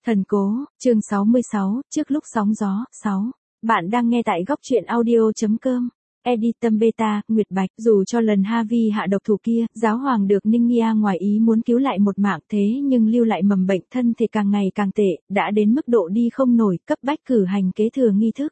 Thần cố, chương 66, trước lúc sóng gió, 6. Bạn đang nghe tại góc truyện audio.com. Editum Beta, Nguyệt Bạch. Dù cho lần Harvey hạ độc thủ kia, giáo hoàng được Ningia ngoài ý muốn cứu lại một mạng thế nhưng lưu lại mầm bệnh thân thể càng ngày càng tệ, đã đến mức độ đi không nổi, cấp bách cử hành kế thừa nghi thức.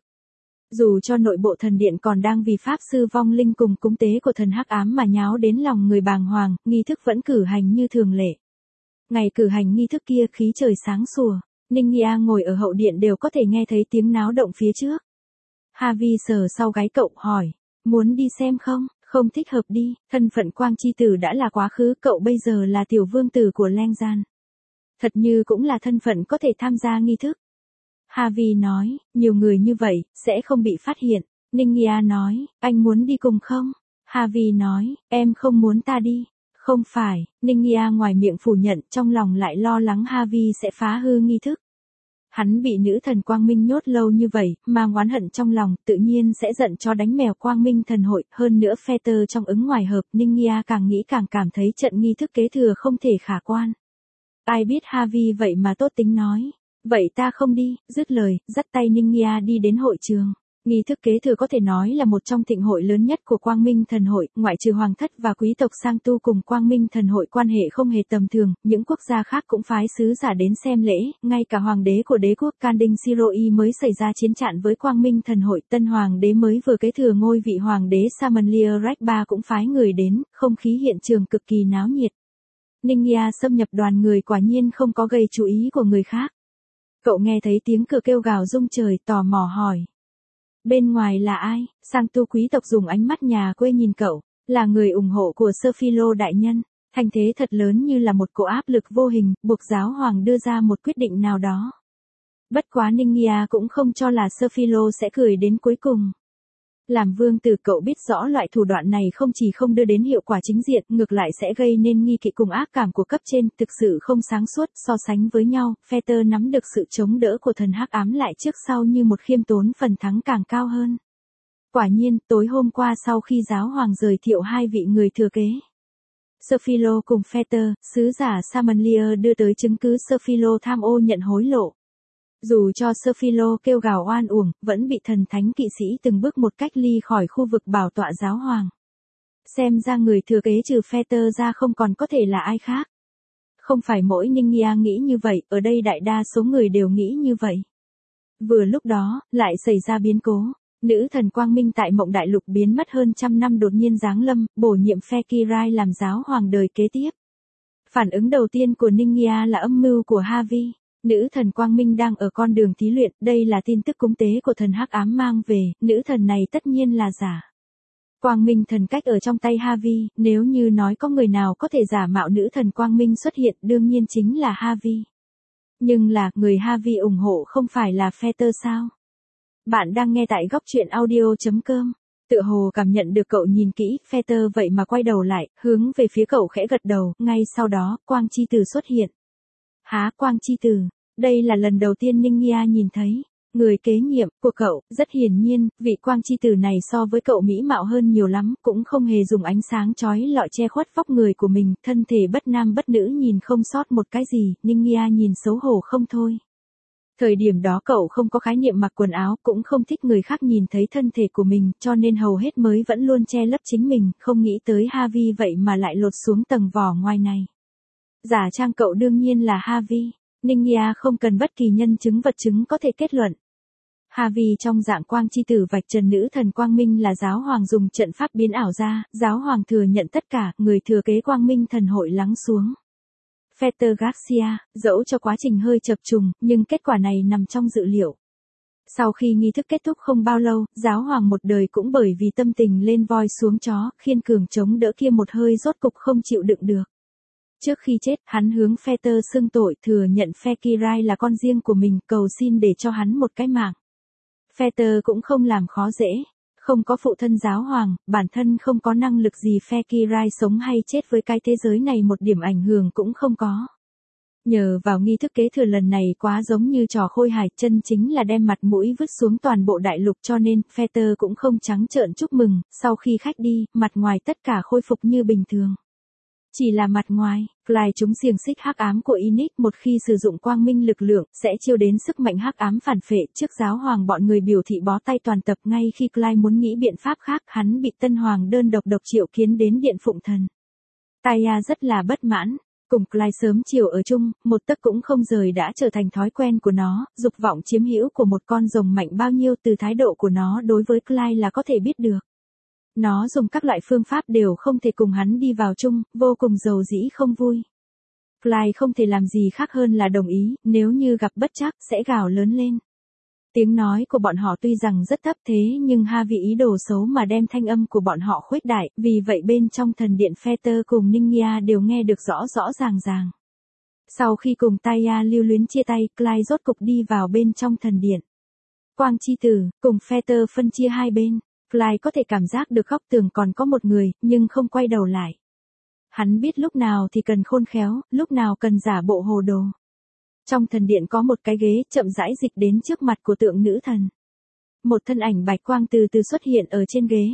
Dù cho nội bộ thần điện còn đang vì pháp sư vong linh cùng cúng tế của thần hắc ám mà nháo đến lòng người bàng hoàng, nghi thức vẫn cử hành như thường lệ. Ngày cử hành nghi thức kia khí trời sáng sủa, Ningia ngồi ở hậu điện đều có thể nghe thấy tiếng náo động phía trước. Harvey sờ sau gáy cậu hỏi, muốn đi xem không? Không thích hợp đi, thân phận quang chi tử đã là quá khứ, cậu bây giờ là tiểu vương tử của Lengzan. Thật như cũng là thân phận có thể tham gia nghi thức. Harvey nói, nhiều người như vậy, sẽ không bị phát hiện. Ningia nói, anh muốn đi cùng không? Harvey nói, em không muốn ta đi. Không phải, Ningia ngoài miệng phủ nhận, trong lòng lại lo lắng Harvey sẽ phá hư nghi thức. Hắn bị nữ thần quang minh nhốt lâu như vậy, mà oán hận trong lòng, tự nhiên sẽ giận cho đánh mèo quang minh thần hội, hơn nữa Fetter trong ứng ngoài hợp, Ningia càng nghĩ càng cảm thấy trận nghi thức kế thừa không thể khả quan. Ai biết Harvey vậy mà tốt tính nói, vậy ta không đi, dứt lời, dắt tay Ningia đi đến hội trường. Nghi thức kế thừa có thể nói là một trong thịnh hội lớn nhất của Quang Minh Thần hội, ngoại trừ hoàng thất và quý tộc sang tu cùng Quang Minh Thần hội quan hệ không hề tầm thường, những quốc gia khác cũng phái sứ giả đến xem lễ, ngay cả hoàng đế của đế quốc Kanding Siroi mới xảy ra chiến trận với Quang Minh Thần hội, tân hoàng đế mới vừa kế thừa ngôi vị hoàng đế Samanlia Rách cũng phái người đến, không khí hiện trường cực kỳ náo nhiệt. Ningia xâm nhập đoàn người quả nhiên không có gây chú ý của người khác. Cậu nghe thấy tiếng cửa kêu gào rung trời, tò mò hỏi. Bên ngoài là ai? Sang tu quý tộc dùng ánh mắt nhà quê nhìn cậu, là người ủng hộ của Sophilo đại nhân. Thành thế thật lớn như là một cỗ áp lực vô hình, buộc giáo hoàng đưa ra một quyết định nào đó. Bất quá Ningia cũng không cho là Sophilo sẽ cười đến cuối cùng. Làm vương tử cậu biết rõ loại thủ đoạn này không chỉ không đưa đến hiệu quả chính diện, ngược lại sẽ gây nên nghi kỵ cùng ác cảm của cấp trên, thực sự không sáng suốt, so sánh với nhau, Fetter nắm được sự chống đỡ của thần hắc ám lại trước sau như một khiêm tốn phần thắng càng cao hơn. Quả nhiên, tối hôm qua sau khi giáo hoàng giới thiệu hai vị người thừa kế, Sophilo cùng Fetter, sứ giả Samanlia đưa tới chứng cứ Sophilo tham ô nhận hối lộ. Dù cho Sophilo kêu gào oan uổng, vẫn bị thần thánh kỵ sĩ từng bước một cách ly khỏi khu vực bảo tọa giáo hoàng. Xem ra người thừa kế trừ Fetter ra không còn có thể là ai khác. Không phải mỗi Ningia nghĩ như vậy, ở đây đại đa số người đều nghĩ như vậy. Vừa lúc đó, lại xảy ra biến cố. Nữ thần quang minh tại mộng đại lục biến mất hơn 100 năm đột nhiên giáng lâm, bổ nhiệm Fekirai làm giáo hoàng đời kế tiếp. Phản ứng đầu tiên của Ningia là âm mưu của Harvey. Nữ thần quang minh đang ở con đường thí luyện, đây là tin tức cúng tế của thần hắc ám mang về, nữ thần này tất nhiên là giả. Quang minh thần cách ở trong tay Harvey, nếu như nói có người nào có thể giả mạo nữ thần quang minh xuất hiện, đương nhiên chính là Harvey. Nhưng là, người Harvey ủng hộ không phải là Fetter sao? Bạn đang nghe tại góc truyện audio.com. Tựa hồ cảm nhận được cậu nhìn kỹ, Fetter vậy mà quay đầu lại, hướng về phía cậu khẽ gật đầu, ngay sau đó, quang chi tử xuất hiện. Há, quang chi tử, đây là lần đầu tiên Ningia nhìn thấy. Người kế nhiệm của cậu, rất hiển nhiên, vị quang chi tử này so với cậu mỹ mạo hơn nhiều lắm, cũng không hề dùng ánh sáng chói lọi che khuất vóc người của mình, thân thể bất nam bất nữ nhìn không sót một cái gì, Ningia nhìn xấu hổ không thôi. Thời điểm đó cậu không có khái niệm mặc quần áo, cũng không thích người khác nhìn thấy thân thể của mình, cho nên hầu hết mới vẫn luôn che lấp chính mình, không nghĩ tới Harvey vậy mà lại lột xuống tầng vỏ ngoài này. Giả trang cậu đương nhiên là Harvey. Ningia không cần bất kỳ nhân chứng vật chứng có thể kết luận. Harvey trong dạng quang chi tử vạch trần nữ thần quang minh là giáo hoàng dùng trận pháp biến ảo ra, giáo hoàng thừa nhận tất cả, người thừa kế quang minh thần hội lắng xuống. Fetter Garcia, dẫu cho quá trình hơi chập trùng, nhưng kết quả này nằm trong dự liệu. Sau khi nghi thức kết thúc không bao lâu, giáo hoàng một đời cũng bởi vì tâm tình lên voi xuống chó, khiên cường chống đỡ kia một hơi rốt cục không chịu đựng được. Trước khi chết, hắn hướng Fetter xưng tội, thừa nhận Fekirai là con riêng của mình, cầu xin để cho hắn một cái mạng. Fetter cũng không làm khó dễ. Không có phụ thân giáo hoàng, bản thân không có năng lực gì, Fekirai sống hay chết với cái thế giới này một điểm ảnh hưởng cũng không có. Nhờ vào nghi thức kế thừa lần này quá giống như trò khôi hài, chân chính là đem mặt mũi vứt xuống toàn bộ đại lục, cho nên Fetter cũng không trắng trợn chúc mừng, sau khi khách đi, mặt ngoài tất cả khôi phục như bình thường. Chỉ là mặt ngoài, Clyde trúng xiềng xích hắc ám của Ynix, một khi sử dụng quang minh lực lượng, sẽ chiêu đến sức mạnh hắc ám phản phệ. Trước giáo hoàng bọn người biểu thị bó tay toàn tập, ngay khi Clyde muốn nghĩ biện pháp khác, hắn bị tân hoàng đơn độc triệu kiến đến điện phụng thần. Taya rất là bất mãn. Cùng Clyde sớm chiều ở chung, một tấc cũng không rời đã trở thành thói quen của nó, dục vọng chiếm hữu của một con rồng mạnh bao nhiêu từ thái độ của nó đối với Clyde là có thể biết được. Nó dùng các loại phương pháp đều không thể cùng hắn đi vào chung, vô cùng giàu dĩ không vui. Clyde không thể làm gì khác hơn là đồng ý, nếu như gặp bất trắc sẽ gào lớn lên. Tiếng nói của bọn họ tuy rằng rất thấp thế nhưng Harvey ý đồ xấu mà đem thanh âm của bọn họ khuếch đại, vì vậy bên trong thần điện Feather cùng Ningia đều nghe được rõ rõ ràng ràng. Sau khi cùng Taya lưu luyến chia tay, Clyde rốt cục đi vào bên trong thần điện. Quang chi tử, cùng Feather phân chia hai bên. Clyde có thể cảm giác được góc tường còn có một người, nhưng không quay đầu lại. Hắn biết lúc nào thì cần khôn khéo, lúc nào cần giả bộ hồ đồ. Trong thần điện có một cái ghế chậm rãi dịch đến trước mặt của tượng nữ thần. Một thân ảnh bạch quang từ từ xuất hiện ở trên ghế.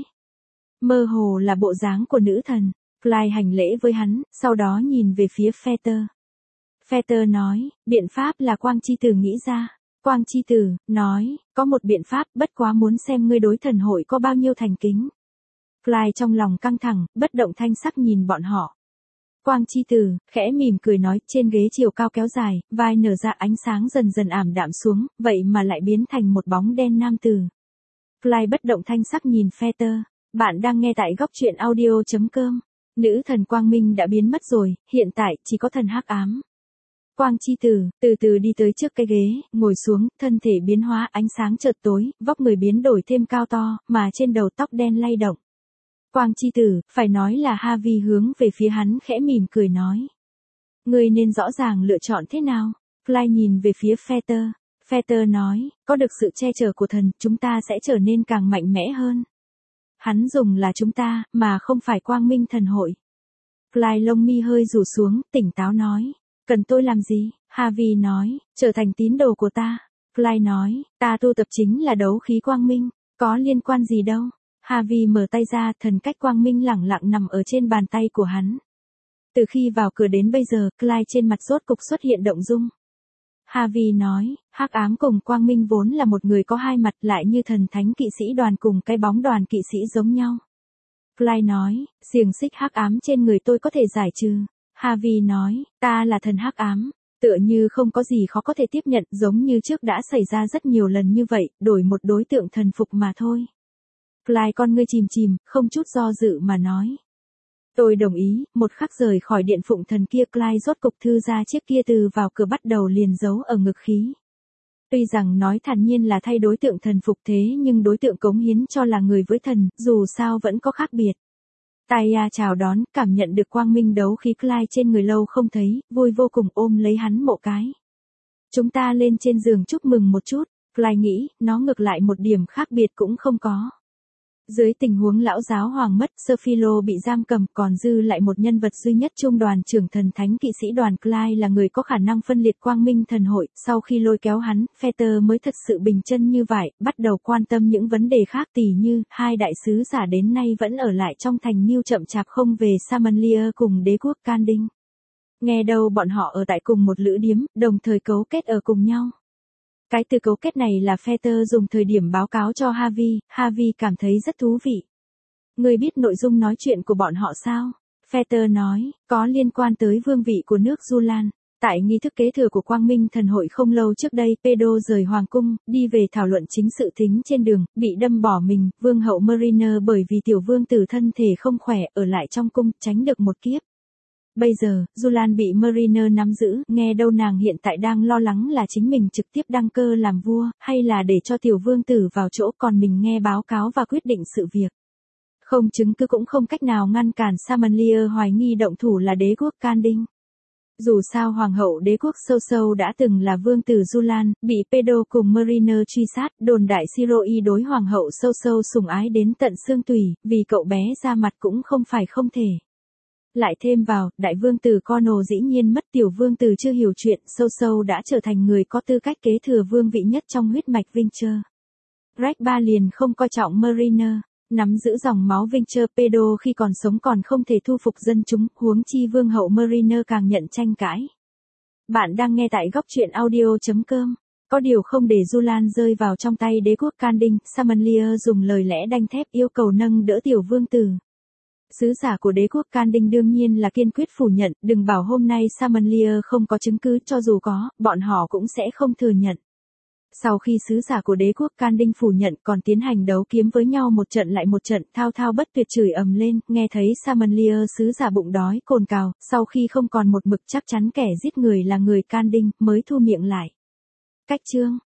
Mơ hồ là bộ dáng của nữ thần. Clyde hành lễ với hắn, sau đó nhìn về phía Feather. Feather nói, biện pháp là Quang chi tử nghĩ ra. Quang chi tử, nói, có một biện pháp, bất quá muốn xem ngươi đối thần hội có bao nhiêu thành kính. Clyde trong lòng căng thẳng, bất động thanh sắc nhìn bọn họ. Quang chi tử, khẽ mỉm cười nói, trên ghế chiều cao kéo dài, vai nở ra ánh sáng dần dần ảm đạm xuống, vậy mà lại biến thành một bóng đen nam tử. Clyde bất động thanh sắc nhìn Feather. Bạn đang nghe tại góc truyện audio.com. Nữ thần quang minh đã biến mất rồi, hiện tại chỉ có thần hắc ám. Quang chi tử, từ từ đi tới trước cái ghế, ngồi xuống, thân thể biến hóa, ánh sáng chợt tối, vóc người biến đổi thêm cao to, mà trên đầu tóc đen lay động. Quang chi tử, phải nói là Harvey hướng về phía hắn khẽ mỉm cười nói. Ngươi nên rõ ràng lựa chọn thế nào? Clyde nhìn về phía Feather. Feather nói, có được sự che chở của thần, chúng ta sẽ trở nên càng mạnh mẽ hơn. Hắn dùng là chúng ta, mà không phải quang minh thần hội. Clyde lông mi hơi rủ xuống, tỉnh táo nói. Cần tôi làm gì? Harvey nói, trở thành tín đồ của ta. Clyde nói, ta tu tập chính là đấu khí quang minh, có liên quan gì đâu. Harvey mở tay ra, thần cách quang minh lẳng lặng nằm ở trên bàn tay của hắn. Từ khi vào cửa đến bây giờ, Clyde trên mặt rốt cục xuất hiện động dung. Harvey nói, hắc ám cùng quang minh vốn là một người có hai mặt, lại như thần thánh kỵ sĩ đoàn cùng cái bóng đoàn kỵ sĩ giống nhau. Clyde nói, xiềng xích hắc ám trên người tôi có thể giải trừ. Harvey nói, ta là thần hắc ám. Tựa như không có gì khó có thể tiếp nhận, giống như trước đã xảy ra rất nhiều lần như vậy, đổi một đối tượng thần phục mà thôi. Clyde con ngươi chìm chìm, không chút do dự mà nói. Tôi đồng ý. Một khắc rời khỏi điện phụng thần kia, Clyde rốt cục thư ra chiếc kia từ vào cửa bắt đầu liền giấu ở ngực khí. Tuy rằng nói thản nhiên là thay đối tượng thần phục thế nhưng đối tượng cống hiến cho là người với thần, dù sao vẫn có khác biệt. Taya chào đón, cảm nhận được quang minh đấu khí Clyde trên người lâu không thấy, vui vô cùng ôm lấy hắn một cái. Chúng ta lên trên giường chúc mừng một chút. Clyde nghĩ, nó ngược lại một điểm khác biệt cũng không có. Dưới tình huống lão giáo hoàng mất, Sophilo bị giam cầm, còn dư lại một nhân vật duy nhất trung đoàn trưởng thần thánh kỵ sĩ đoàn. Clyde là người có khả năng phân liệt quang minh thần hội, sau khi lôi kéo hắn, Feather mới thật sự bình chân như vậy, bắt đầu quan tâm những vấn đề khác, tỉ như, hai đại sứ giả đến nay vẫn ở lại trong thành New chậm chạp không về Samanlia cùng đế quốc Kanding. Nghe đâu bọn họ ở tại cùng một lữ điếm, đồng thời cấu kết ở cùng nhau. Cái từ cấu kết này là Feather dùng thời điểm báo cáo cho Harvey, Harvey cảm thấy rất thú vị. Ngươi biết nội dung nói chuyện của bọn họ sao? Feather nói, có liên quan tới vương vị của nước Julan. Tại nghi thức kế thừa của Quang Minh thần hội không lâu trước đây, Pedro rời hoàng cung, đi về thảo luận chính sự thính trên đường, bị đâm bỏ mình, vương hậu Mariner bởi vì tiểu vương tử thân thể không khỏe, ở lại trong cung, tránh được một kiếp. Bây giờ, Julan bị Mariner nắm giữ, nghe đâu nàng hiện tại đang lo lắng là chính mình trực tiếp đăng cơ làm vua, hay là để cho tiểu vương tử vào chỗ còn mình nghe báo cáo và quyết định sự việc. Không chứng cứ cũng không cách nào ngăn cản Samanlia hoài nghi động thủ là đế quốc Kanding. Dù sao hoàng hậu đế quốc Sâu Sâu đã từng là vương tử Julan, bị Pedro cùng Mariner truy sát, đồn đại Siroi đối hoàng hậu Sâu Sâu sủng ái đến tận xương tủy, vì cậu bé ra mặt cũng không phải không thể. Lại thêm vào, đại vương tử Cornwall dĩ nhiên mất, tiểu vương tử chưa hiểu chuyện, Sâu Sâu đã trở thành người có tư cách kế thừa vương vị nhất trong huyết mạch Windsor. Greg Ba liền không coi trọng Mariner. Nắm giữ dòng máu Vincer Pedo khi còn sống còn không thể thu phục dân chúng, huống chi vương hậu Mariner càng nhận tranh cãi. Bạn đang nghe tại góc truyện audio.com. Có điều không để Julan rơi vào trong tay đế quốc Kandinh, Samanlier dùng lời lẽ đanh thép yêu cầu nâng đỡ tiểu vương tử. Sứ giả của đế quốc Kandinh đương nhiên là kiên quyết phủ nhận, đừng bảo hôm nay Samanlier không có chứng cứ, cho dù có, bọn họ cũng sẽ không thừa nhận. Sau khi sứ giả của đế quốc Kandinh phủ nhận còn tiến hành đấu kiếm với nhau một trận lại một trận, thao thao bất tuyệt chửi ầm lên, nghe thấy Samanlier sứ giả bụng đói, cồn cào, sau khi không còn một mực chắc chắn kẻ giết người là người Kandinh, mới thu miệng lại. Cách chương